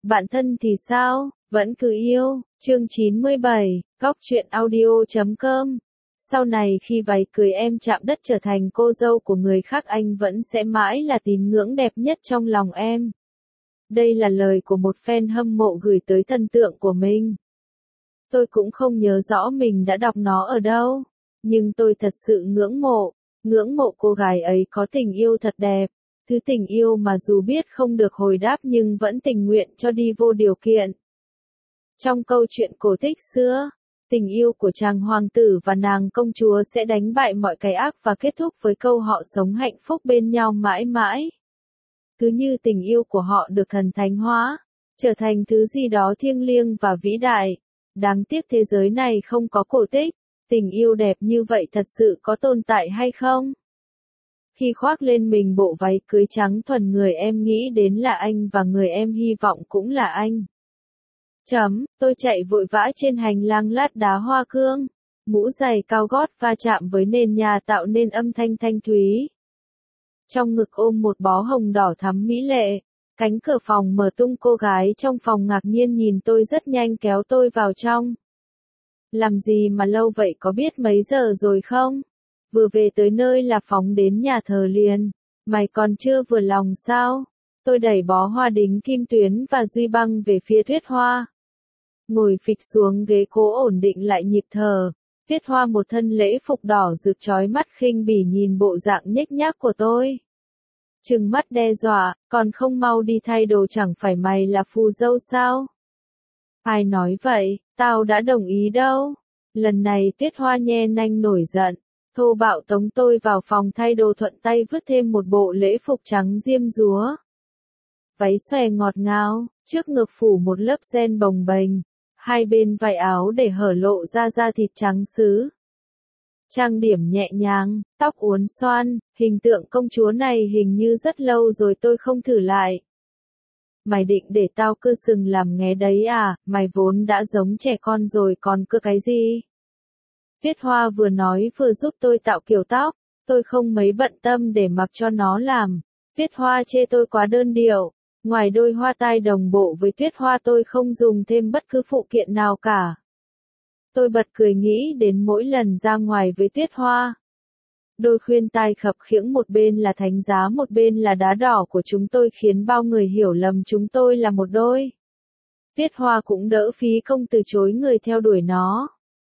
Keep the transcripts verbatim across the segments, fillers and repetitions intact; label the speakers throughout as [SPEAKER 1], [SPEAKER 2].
[SPEAKER 1] Bạn thân thì sao, vẫn cứ yêu, chương chín mươi bảy, góc truyện audio chấm com. Sau này khi váy cưới em chạm đất trở thành cô dâu của người khác, anh vẫn sẽ mãi là tín ngưỡng đẹp nhất trong lòng em. Đây là lời của một fan hâm mộ gửi tới thần tượng của mình. Tôi cũng không nhớ rõ mình đã đọc nó ở đâu, nhưng tôi thật sự ngưỡng mộ, ngưỡng mộ cô gái ấy có tình yêu thật đẹp. Thứ tình yêu mà dù biết không được hồi đáp nhưng vẫn tình nguyện cho đi vô điều kiện. Trong câu chuyện cổ tích xưa, tình yêu của chàng hoàng tử và nàng công chúa sẽ đánh bại mọi cái ác và kết thúc với câu họ sống hạnh phúc bên nhau mãi mãi. Cứ như tình yêu của họ được thần thánh hóa, trở thành thứ gì đó thiêng liêng và vĩ đại. Đáng tiếc thế giới này không có cổ tích, tình yêu đẹp như vậy thật sự có tồn tại hay không? Khi khoác lên mình bộ váy cưới trắng thuần, người em nghĩ đến là anh và người em hy vọng cũng là anh. Chấm, tôi chạy vội vã trên hành lang lát đá hoa cương, mũ giày cao gót va chạm với nền nhà tạo nên âm thanh thanh thúy. Trong ngực ôm một bó hồng đỏ thắm mỹ lệ, cánh cửa phòng mở tung, cô gái trong phòng ngạc nhiên nhìn tôi rất nhanh kéo tôi vào trong. Làm gì mà lâu vậy, có biết mấy giờ rồi không? Vừa về tới nơi là phóng đến nhà thờ liền. Mày còn chưa vừa lòng sao? Tôi đẩy bó hoa đính kim tuyến và duy băng về phía Tuyết Hoa. Ngồi phịch xuống ghế cố ổn định lại nhịp thở. Tuyết Hoa một thân lễ phục đỏ rực chói mắt khinh bỉ nhìn bộ dạng nhếch nhác của tôi. Trừng mắt đe dọa, còn không mau đi thay đồ, chẳng phải mày là phù dâu sao? Ai nói vậy, tao đã đồng ý đâu. Lần này Tuyết Hoa nhe nanh nổi giận. Thô bạo tống tôi vào phòng thay đồ, thuận tay vứt thêm một bộ lễ phục trắng diêm dúa. Váy xòe ngọt ngào, trước ngực phủ một lớp ren bồng bềnh, hai bên vai áo để hở lộ ra da thịt trắng sứ. Trang điểm nhẹ nhàng, tóc uốn xoăn, hình tượng công chúa này hình như rất lâu rồi tôi không thử lại. Mày định để tao cưa sừng làm nghé đấy à, mày vốn đã giống trẻ con rồi còn cưa cái gì? Tuyết Hoa vừa nói vừa giúp tôi tạo kiểu tóc, tôi không mấy bận tâm để mặc cho nó làm. Tuyết Hoa chê tôi quá đơn điệu, ngoài đôi hoa tai đồng bộ với Tuyết Hoa tôi không dùng thêm bất cứ phụ kiện nào cả. Tôi bật cười nghĩ đến mỗi lần ra ngoài với Tuyết Hoa. Đôi khuyên tai khập khiễng, một bên là thánh giá một bên là đá đỏ của chúng tôi, khiến bao người hiểu lầm chúng tôi là một đôi. Tuyết Hoa cũng đỡ phí công từ chối người theo đuổi nó.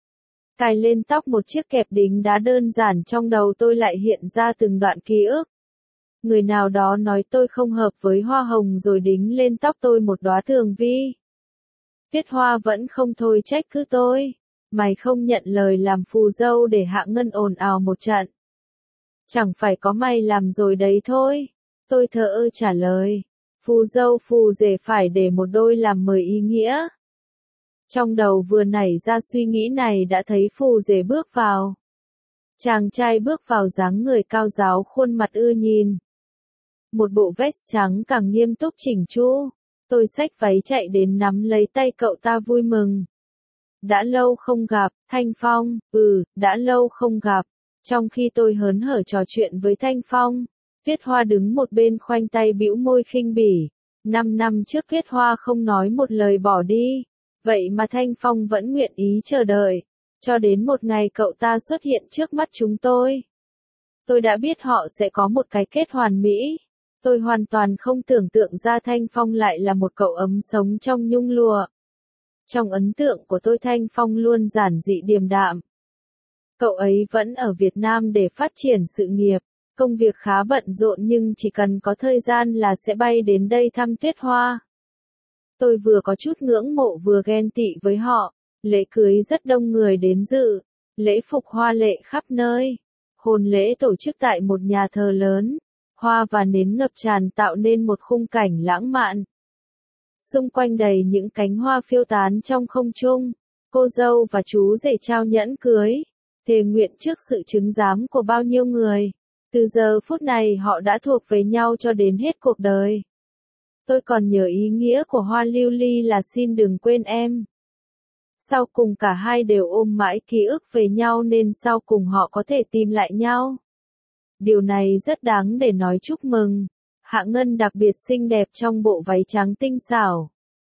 [SPEAKER 1] Cài lên tóc một chiếc kẹp đính đá đơn giản, trong đầu tôi lại hiện ra từng đoạn ký ức. Người nào đó nói tôi không hợp với hoa hồng rồi đính lên tóc tôi một đóa thường vi. Tuyết Hoa vẫn không thôi trách cứ tôi. Mày không nhận lời làm phù dâu để Hạ Ngân ồn ào một trận. Chẳng phải có mày làm rồi đấy thôi. Tôi thờ ơ trả lời. Phù dâu phù rể phải để một đôi làm mời ý nghĩa. Trong đầu vừa nảy ra suy nghĩ này đã thấy phù rể bước vào. Chàng trai bước vào dáng người cao ráo, khuôn mặt ưa nhìn. Một bộ vest trắng càng nghiêm túc chỉnh chu. Tôi xách váy chạy đến nắm lấy tay cậu ta vui mừng. Đã lâu không gặp, Thanh Phong, ừ, đã lâu không gặp. Trong khi tôi hớn hở trò chuyện với Thanh Phong, Tuyết Hoa đứng một bên khoanh tay bĩu môi khinh bỉ. Năm năm trước Tuyết Hoa không nói một lời bỏ đi. Vậy mà Thanh Phong vẫn nguyện ý chờ đợi, cho đến một ngày cậu ta xuất hiện trước mắt chúng tôi. Tôi đã biết họ sẽ có một cái kết hoàn mỹ. Tôi hoàn toàn không tưởng tượng ra Thanh Phong lại là một cậu ấm sống trong nhung lụa. Trong ấn tượng của tôi, Thanh Phong luôn giản dị điềm đạm. Cậu ấy vẫn ở Việt Nam để phát triển sự nghiệp, công việc khá bận rộn nhưng chỉ cần có thời gian là sẽ bay đến đây thăm Tuyết Hoa. Tôi vừa có chút ngưỡng mộ vừa ghen tị với họ. Lễ cưới rất đông người đến dự, lễ phục hoa lệ khắp nơi. Hôn lễ tổ chức tại một nhà thờ lớn, hoa và nến ngập tràn tạo nên một khung cảnh lãng mạn. Xung quanh đầy những cánh hoa phiêu tán trong không trung. Cô dâu và chú rể trao nhẫn cưới, thề nguyện trước sự chứng giám của bao nhiêu người. Từ giờ phút này họ đã thuộc về nhau cho đến hết cuộc đời. Tôi còn nhớ ý nghĩa của hoa lưu ly là xin đừng quên em. Sau cùng cả hai đều ôm mãi ký ức về nhau nên sau cùng họ có thể tìm lại nhau. Điều này rất đáng để nói chúc mừng. Hạ Ngân đặc biệt xinh đẹp trong bộ váy trắng tinh xảo.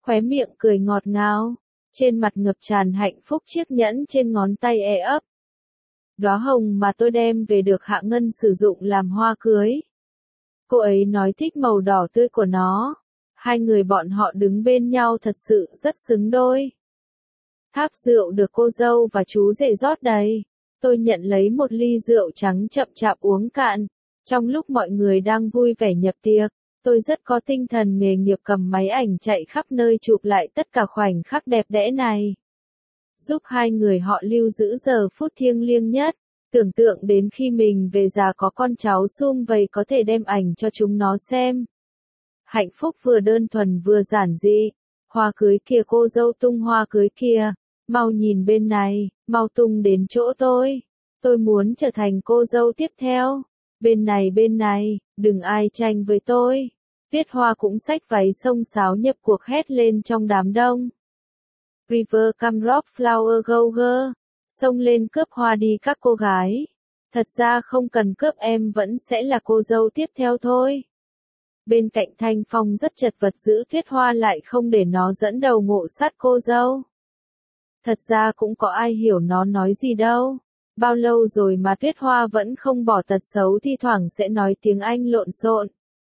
[SPEAKER 1] khóe miệng cười ngọt ngào, trên mặt ngập tràn hạnh phúc, chiếc nhẫn trên ngón tay e ấp. Đóa hồng mà tôi đem về được Hạ Ngân sử dụng làm hoa cưới. Cô ấy nói thích màu đỏ tươi của nó. Hai người bọn họ đứng bên nhau thật sự rất xứng đôi. Tháp rượu được cô dâu và chú rể rót đầy. Tôi nhận lấy một ly rượu trắng chậm chạp uống cạn. Trong lúc mọi người đang vui vẻ nhập tiệc, tôi rất có tinh thần nghề nghiệp cầm máy ảnh chạy khắp nơi chụp lại tất cả khoảnh khắc đẹp đẽ này. Giúp hai người họ lưu giữ giờ phút thiêng liêng nhất. Tưởng tượng đến khi mình về già có con cháu sum vầy có thể đem ảnh cho chúng nó xem. Hạnh phúc vừa đơn thuần vừa giản dị. Hoa cưới kìa, cô dâu tung hoa cưới kìa. Mau nhìn bên này, mau tung đến chỗ tôi. Tôi muốn trở thành cô dâu tiếp theo. Bên này bên này, đừng ai tranh với tôi. Tuyết Hoa cũng xách váy xông xáo nhập cuộc hét lên trong đám đông. River come rock flower go girl. Xông lên cướp hoa đi các cô gái. Thật ra không cần cướp, em vẫn sẽ là cô dâu tiếp theo thôi. Bên cạnh Thanh Phong rất chật vật giữ Tuyết Hoa lại không để nó dẫn đầu ngộ sát cô dâu. Thật ra cũng có ai hiểu nó nói gì đâu. Bao lâu rồi mà Tuyết Hoa vẫn không bỏ tật xấu thi thoảng sẽ nói tiếng Anh lộn xộn.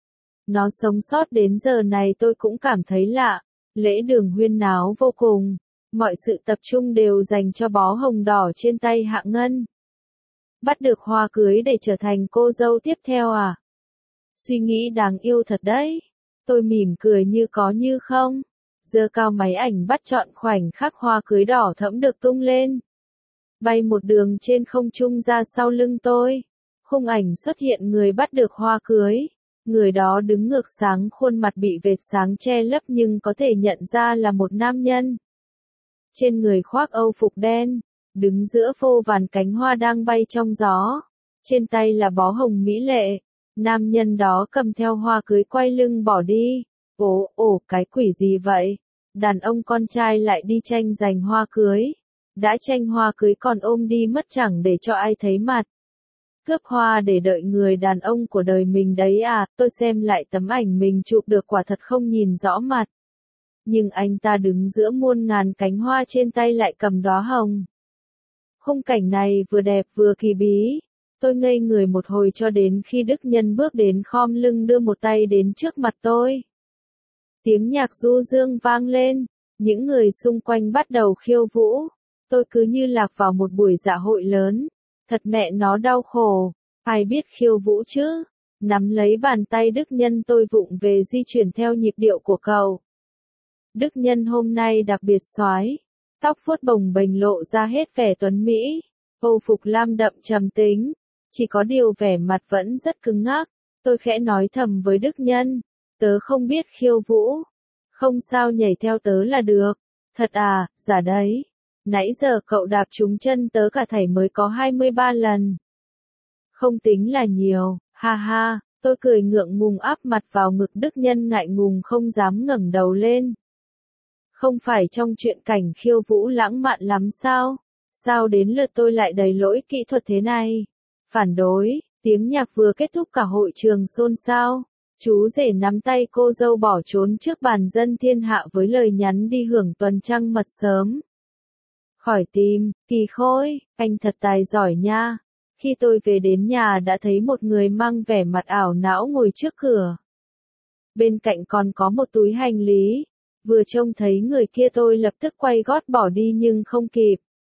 [SPEAKER 1] Nó sống sót đến giờ này tôi cũng cảm thấy lạ. Lễ đường huyên náo vô cùng. Mọi sự tập trung đều dành cho bó hồng đỏ trên tay Hạ Ngân. Bắt được hoa cưới để trở thành cô dâu tiếp theo à? Suy nghĩ đáng yêu thật đấy. Tôi mỉm cười như có như không. Giơ cao máy ảnh bắt trọn khoảnh khắc hoa cưới đỏ thẫm được tung lên. Bay một đường trên không trung ra sau lưng tôi. Khung ảnh xuất hiện người bắt được hoa cưới. Người đó đứng ngược sáng, khuôn mặt bị vệt sáng che lấp nhưng có thể nhận ra là một nam nhân. Trên người khoác âu phục đen, đứng giữa vô vàn cánh hoa đang bay trong gió. Trên tay là bó hồng mỹ lệ. Nam nhân đó cầm theo hoa cưới quay lưng bỏ đi. Ồ, ồ, cái quỷ gì vậy? Đàn ông con trai lại đi tranh giành hoa cưới. Đã tranh hoa cưới còn ôm đi mất chẳng để cho ai thấy mặt. Cướp hoa để đợi người đàn ông của đời mình đấy à? Tôi xem lại tấm ảnh mình chụp được, quả thật không nhìn rõ mặt. Nhưng anh ta đứng giữa muôn ngàn cánh hoa, trên tay lại cầm đóa hồng. Khung cảnh này vừa đẹp vừa kỳ bí. Tôi ngây người một hồi cho đến khi Đức Nhân bước đến khom lưng đưa một tay đến trước mặt tôi. Tiếng nhạc du dương vang lên, những người xung quanh bắt đầu khiêu vũ. Tôi cứ như lạc vào một buổi dạ hội lớn. Thật mẹ nó đau khổ, ai biết khiêu vũ chứ? Nắm lấy bàn tay Đức Nhân tôi vụng về di chuyển theo nhịp điệu của cậu. Đức Nhân hôm nay đặc biệt soái, tóc vuốt bồng bềnh lộ ra hết vẻ tuấn mỹ, âu phục lam đậm trầm tính, chỉ có điều vẻ mặt vẫn rất cứng ngắc. Tôi khẽ nói thầm với Đức Nhân, tớ không biết khiêu vũ, không sao, nhảy theo tớ là được. Thật à? Giả đấy. Nãy giờ cậu đạp trúng chân tớ cả thảy mới có hai mươi ba lần. Không tính là nhiều, ha ha. Tôi cười ngượng ngùng áp mặt vào ngực Đức Nhân, ngại ngùng không dám ngẩng đầu lên. Không phải trong chuyện cảnh khiêu vũ lãng mạn lắm sao? Sao đến lượt tôi lại đầy lỗi kỹ thuật thế này? Phản đối, tiếng nhạc vừa kết thúc cả hội trường xôn xao. Chú rể nắm tay cô dâu bỏ trốn trước bàn dân thiên hạ với lời nhắn đi hưởng tuần trăng mật sớm. Khỏi tìm, Kỳ Khôi, anh thật tài giỏi nha. Khi tôi về đến nhà đã thấy một người mang vẻ mặt ảo não ngồi trước cửa. Bên cạnh còn có một túi hành lý. Vừa trông thấy người kia tôi lập tức quay gót bỏ đi nhưng không kịp.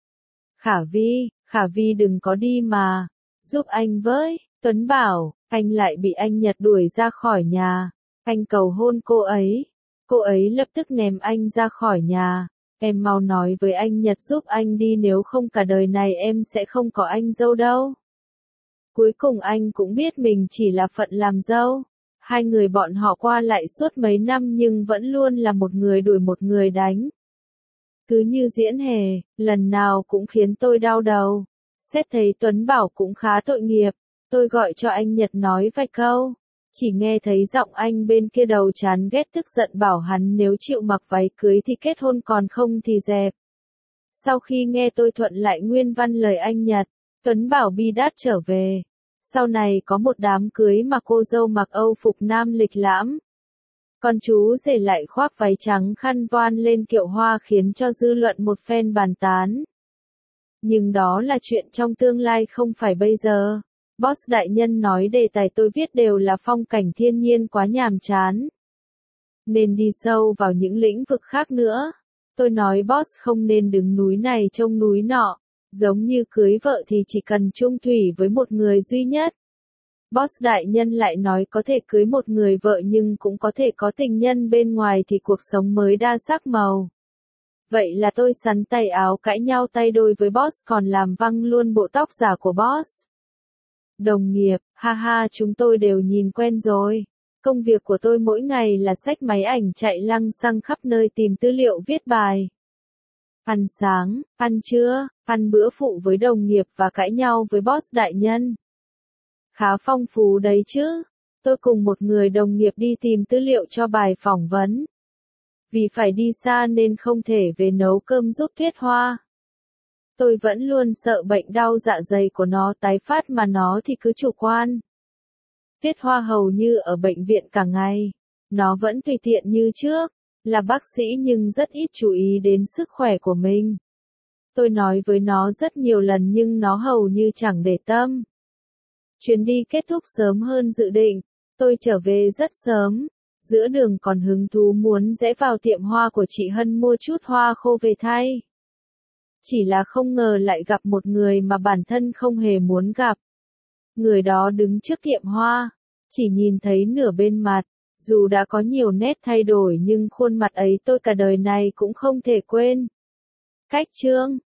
[SPEAKER 1] Khả Vi, Khả Vi đừng có đi mà. Giúp anh với. Tuấn bảo, anh lại bị anh Nhật đuổi ra khỏi nhà. Anh cầu hôn cô ấy. Cô ấy lập tức ném anh ra khỏi nhà. Em mau nói với anh Nhật giúp anh đi, nếu không cả đời này em sẽ không có anh dâu đâu. Cuối cùng anh cũng biết mình chỉ là phận làm dâu. Hai người bọn họ qua lại suốt mấy năm nhưng vẫn luôn là một người đuổi một người đánh. Cứ như diễn hề, lần nào cũng khiến tôi đau đầu. Xét thấy Tuấn Bảo cũng khá tội nghiệp, tôi gọi cho anh Nhật nói vài câu. Chỉ nghe thấy giọng anh bên kia đầu chán ghét tức giận bảo hắn nếu chịu mặc váy cưới thì kết hôn, còn không thì dẹp. Sau khi nghe tôi thuận lại nguyên văn lời anh Nhật, Tuấn Bảo bi đát trở về. Sau này có một đám cưới mà cô dâu mặc âu phục nam lịch lãm. Con chú rể lại khoác váy trắng khăn voan lên kiệu hoa khiến cho dư luận một phen bàn tán. Nhưng đó là chuyện trong tương lai không phải bây giờ. Boss đại nhân nói đề tài tôi viết đều là phong cảnh thiên nhiên quá nhàm chán. Nên đi sâu vào những lĩnh vực khác nữa. Tôi nói boss không nên đứng núi này trông núi nọ. Giống như cưới vợ thì chỉ cần chung thủy với một người duy nhất. Boss đại nhân lại nói có thể cưới một người vợ nhưng cũng có thể có tình nhân bên ngoài thì cuộc sống mới đa sắc màu. Vậy là tôi sắn tay áo cãi nhau tay đôi với boss còn làm văng luôn bộ tóc giả của boss. Đồng nghiệp, ha ha chúng tôi đều nhìn quen rồi. Công việc của tôi mỗi ngày là xách máy ảnh chạy lăng xăng khắp nơi tìm tư liệu viết bài. Ăn sáng, ăn trưa, ăn bữa phụ với đồng nghiệp và cãi nhau với boss đại nhân. Khá phong phú đấy chứ. Tôi cùng một người đồng nghiệp đi tìm tư liệu cho bài phỏng vấn. Vì phải đi xa nên không thể về nấu cơm giúp Tuyết Hoa. Tôi vẫn luôn sợ bệnh đau dạ dày của nó tái phát mà nó thì cứ chủ quan. Tuyết Hoa hầu như ở bệnh viện cả ngày. Nó vẫn tùy tiện như trước, là bác sĩ nhưng rất ít chú ý đến sức khỏe của mình. Tôi nói với nó rất nhiều lần nhưng nó hầu như chẳng để tâm. Chuyến đi kết thúc sớm hơn dự định, tôi trở về rất sớm. Giữa đường còn hứng thú muốn rẽ vào tiệm hoa của chị Hân mua chút hoa khô về thay. Chỉ là không ngờ lại gặp một người mà bản thân không hề muốn gặp. Người đó đứng trước tiệm hoa, chỉ nhìn thấy nửa bên mặt, dù đã có nhiều nét thay đổi nhưng khuôn mặt ấy tôi cả đời này cũng không thể quên. Cách Trương